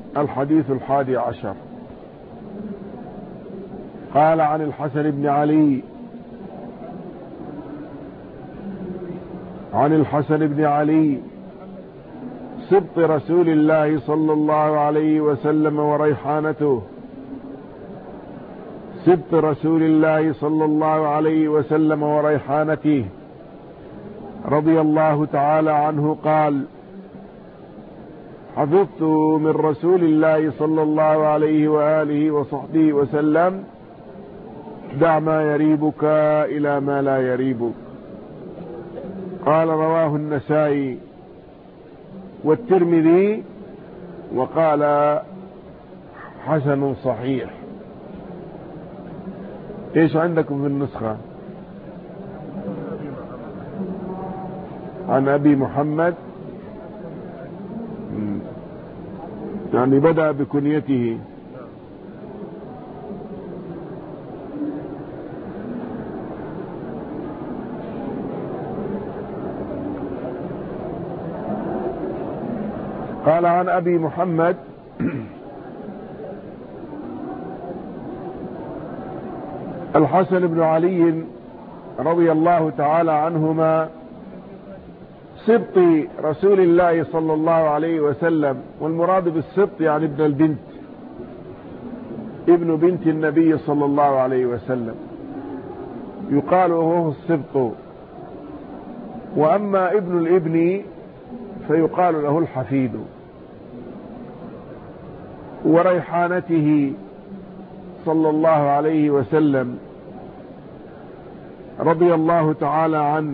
الحديث 11. قال عن الحسن بن علي سبط رسول الله صلى الله عليه وسلم وريحانته، سبط رسول الله صلى الله عليه وسلم وريحانته رضي الله تعالى عنه قال: حفظت من رسول الله صلى الله عليه وآله وصحبه وسلم: دع ما يريبك إلى ما لا يريبك. قال: رواه النسائي والترمذي وقال: حسن صحيح. ايش عندكم في النسخة؟ عن أبي محمد، يعني بدأ بكنيته. قال: عن أبي محمد الحسن بن علي رضي الله تعالى عنهما، سبط رسول الله صلى الله عليه وسلم، والمراد بالسبط يعني ابن البنت، ابن بنت النبي صلى الله عليه وسلم، يقال وهو السبط. وأما ابن الابن فيقال له الحفيد. وريحانته صلى الله عليه وسلم رضي الله تعالى عنه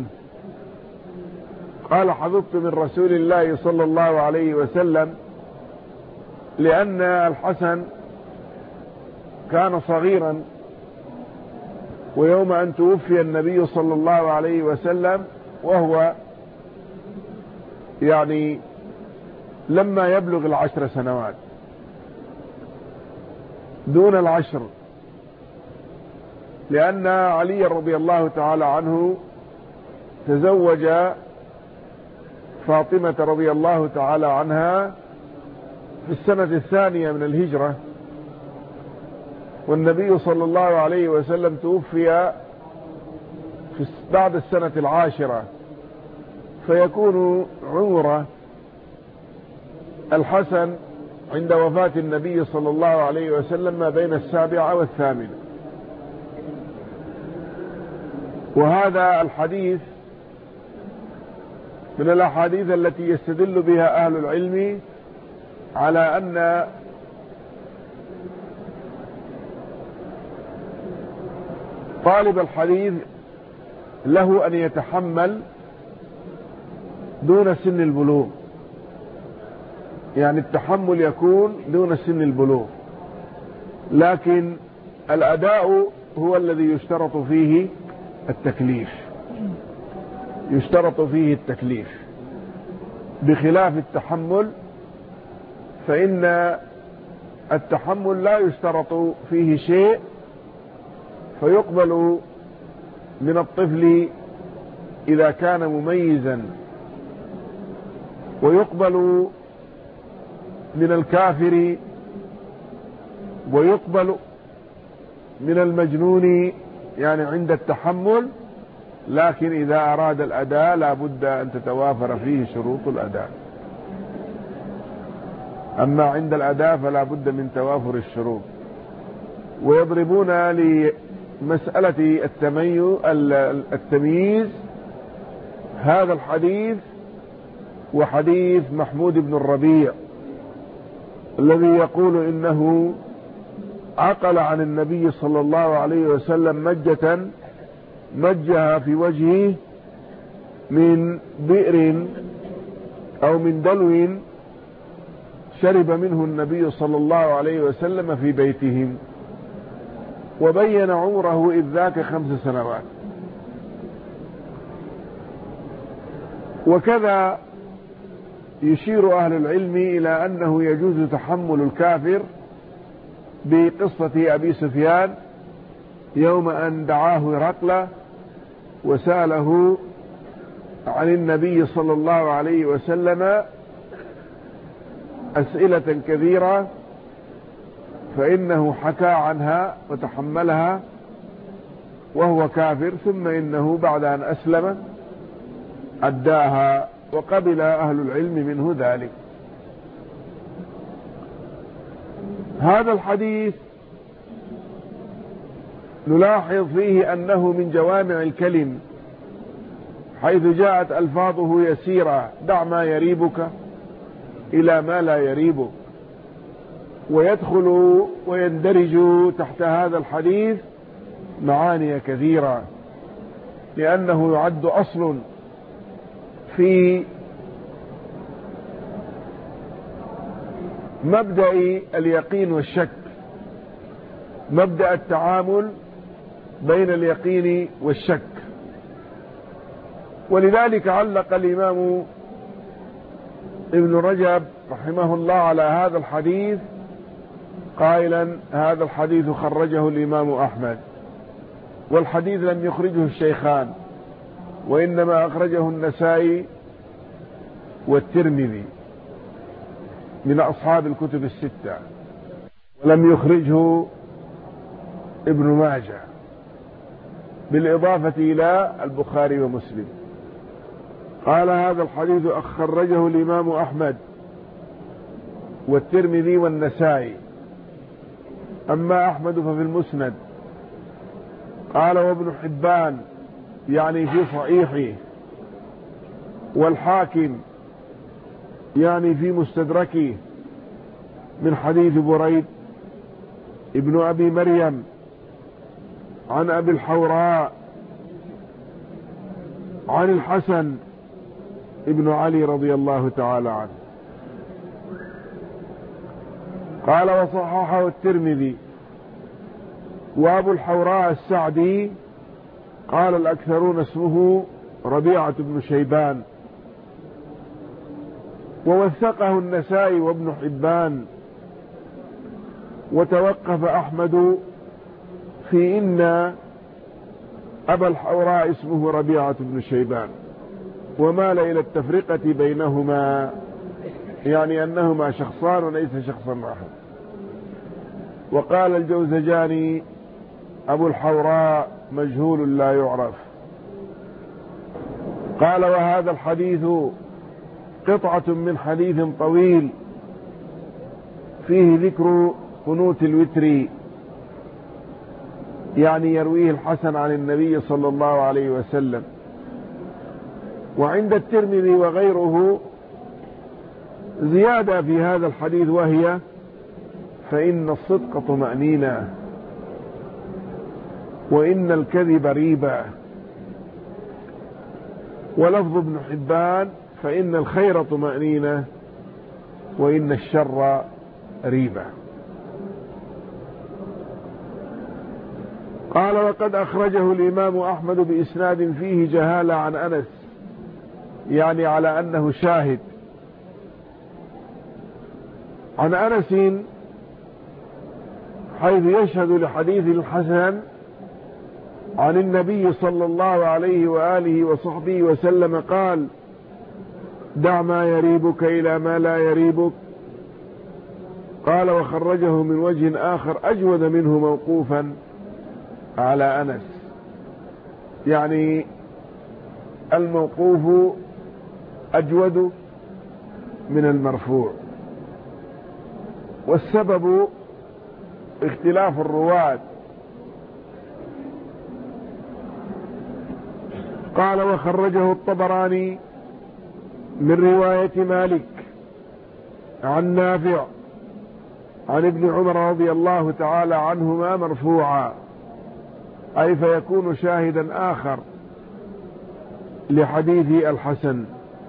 قال: حفظت من رسول الله صلى الله عليه وسلم، لأن الحسن كان صغيرا، ويوم أن توفي النبي صلى الله عليه وسلم وهو يعني لما يبلغ 10 سنوات، دون 10، لأن علي رضي الله تعالى عنه تزوج فاطمة رضي الله تعالى عنها في السنة 2 من الهجرة، والنبي صلى الله عليه وسلم توفي بعد السنة 10، فيكون عمر الحسن عند وفاة النبي صلى الله عليه وسلم ما بين 7 و8. وهذا الحديث من الأحاديث التي يستدل بها أهل العلم على أن طالب الحديث له أن يتحمل دون سن البلوغ، يعني التحمل يكون دون سن البلوغ، لكن الأداء هو الذي يشترط فيه التكليف، يشترط فيه التكليف، بخلاف التحمل فإن التحمل لا يشترط فيه شيء، فيقبل من الطفل إذا كان مميزا، ويقبل من الكافر، ويقبل من المجنون يعني عند التحمل، لكن إذا أراد الأداء لا بد أن تتوافر فيه شروط الأداء. أما عند الأداء فلا بد من توافر الشروط. ويضربون لمسألة التمييز هذا الحديث وحديث محمود بن الربيع الذي يقول إنه عقل عن النبي صلى الله عليه وسلم مجة مجها في وجهه من بئر أو من دلو شرب منه النبي صلى الله عليه وسلم في بيتهم، وبين عمره إذ ذاك 5 سنوات. وكذا يشير أهل العلم إلى أنه يجوز تحمل الكافر بقصة أبي سفيان يوم أن دعاه هرقل وسأله عن النبي صلى الله عليه وسلم أسئلة كثيرة، فإنه حكى عنها وتحملها وهو كافر، ثم إنه بعد أن أسلم أداها، وقبل أهل العلم منه ذلك. هذا الحديث نلاحظ فيه أنه من جوامع الكلم، حيث جاءت ألفاظه يسيرة: دع ما يريبك إلى ما لا يريبك. ويدخل ويندرج تحت هذا الحديث معاني كثيرة، لأنه يعد أصل في مبدأ اليقين والشك، مبدأ التعامل بين اليقين والشك. ولذلك علق الإمام ابن رجب رحمه الله على هذا الحديث قائلا: هذا الحديث خرجه الإمام أحمد، والحديث لم يخرجه الشيخان، وإنما أخرجه النسائي والترمذي من أصحاب الكتب الستة، ولم يخرجه ابن ماجه، بالإضافة إلى البخاري ومسلم. قال: هذا الحديث خرجه الإمام أحمد والترمذي والنسائي. أما أحمد ففي المسند. قال: وابن حبان يعني في صحيحه، والحاكم يعني في مستدركه، من حديث بريد ابن أبي مريم عن أبي الحوراء عن الحسن ابن علي رضي الله تعالى عنه. قال: وصححه الترمذي. وأبو الحوراء السعدي قال الأكثرون اسمه ربيعة بن شيبان، ووثقه النسائي وابن حبان. وتوقف أحمد في إن أبا الحوراء اسمه ربيعة بن شيبان، ومال إلى التفرقة بينهما، يعني أنهما شخصان وليس شخصا واحد. وقال الجوزجاني: أبو الحوراء مجهول لا يعرف. قال: وهذا الحديث قطعة من حديث طويل فيه ذكر قنوت الوتر، يعني يرويه الحسن عن النبي صلى الله عليه وسلم. وعند الترمذي وغيره زيادة في هذا الحديث، وهي: فإن الصدق طمأنينة، وإن الكذب ريبة. ولفظ ابن حبان: فإن الخير طمأنينة، وإن الشر ريبة. قال: وقد أخرجه الإمام أحمد بإسناد فيه جهالة عن أنس، يعني على أنه شاهد عن أنس، حيث يشهد لحديث الحسن عن النبي صلى الله عليه وآله وصحبه وسلم قال: دع ما يريبك إلى ما لا يريبك. قال: وخرجه من وجه آخر أجود منه موقوفا على أنس، يعني الموقوف أجود من المرفوع، والسبب اختلاف الرواة. قال: وخرجه الطبراني من رواية مالك عن نافع عن ابن عمر رضي الله تعالى عنهما مرفوعا، أي فيكون شاهدا آخر لحديث الحسن.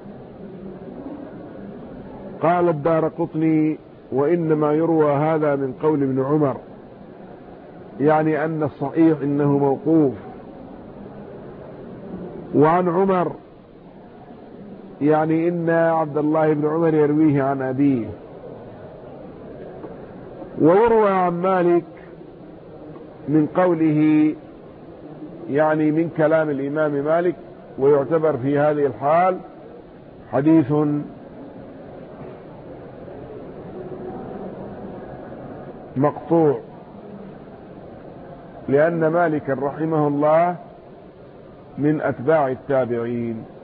قال الدارقطني: وإنما يروى هذا من قول ابن عمر، يعني أن الصحيح إنه موقوف. وعن عمر، يعني إن عبد الله بن عمر يرويه عن أبيه. ويروى عن مالك من قوله، يعني من كلام الإمام مالك، ويعتبر في هذه الحال حديث مقطوع، لأن مالكا رحمه الله من أتباع التابعين.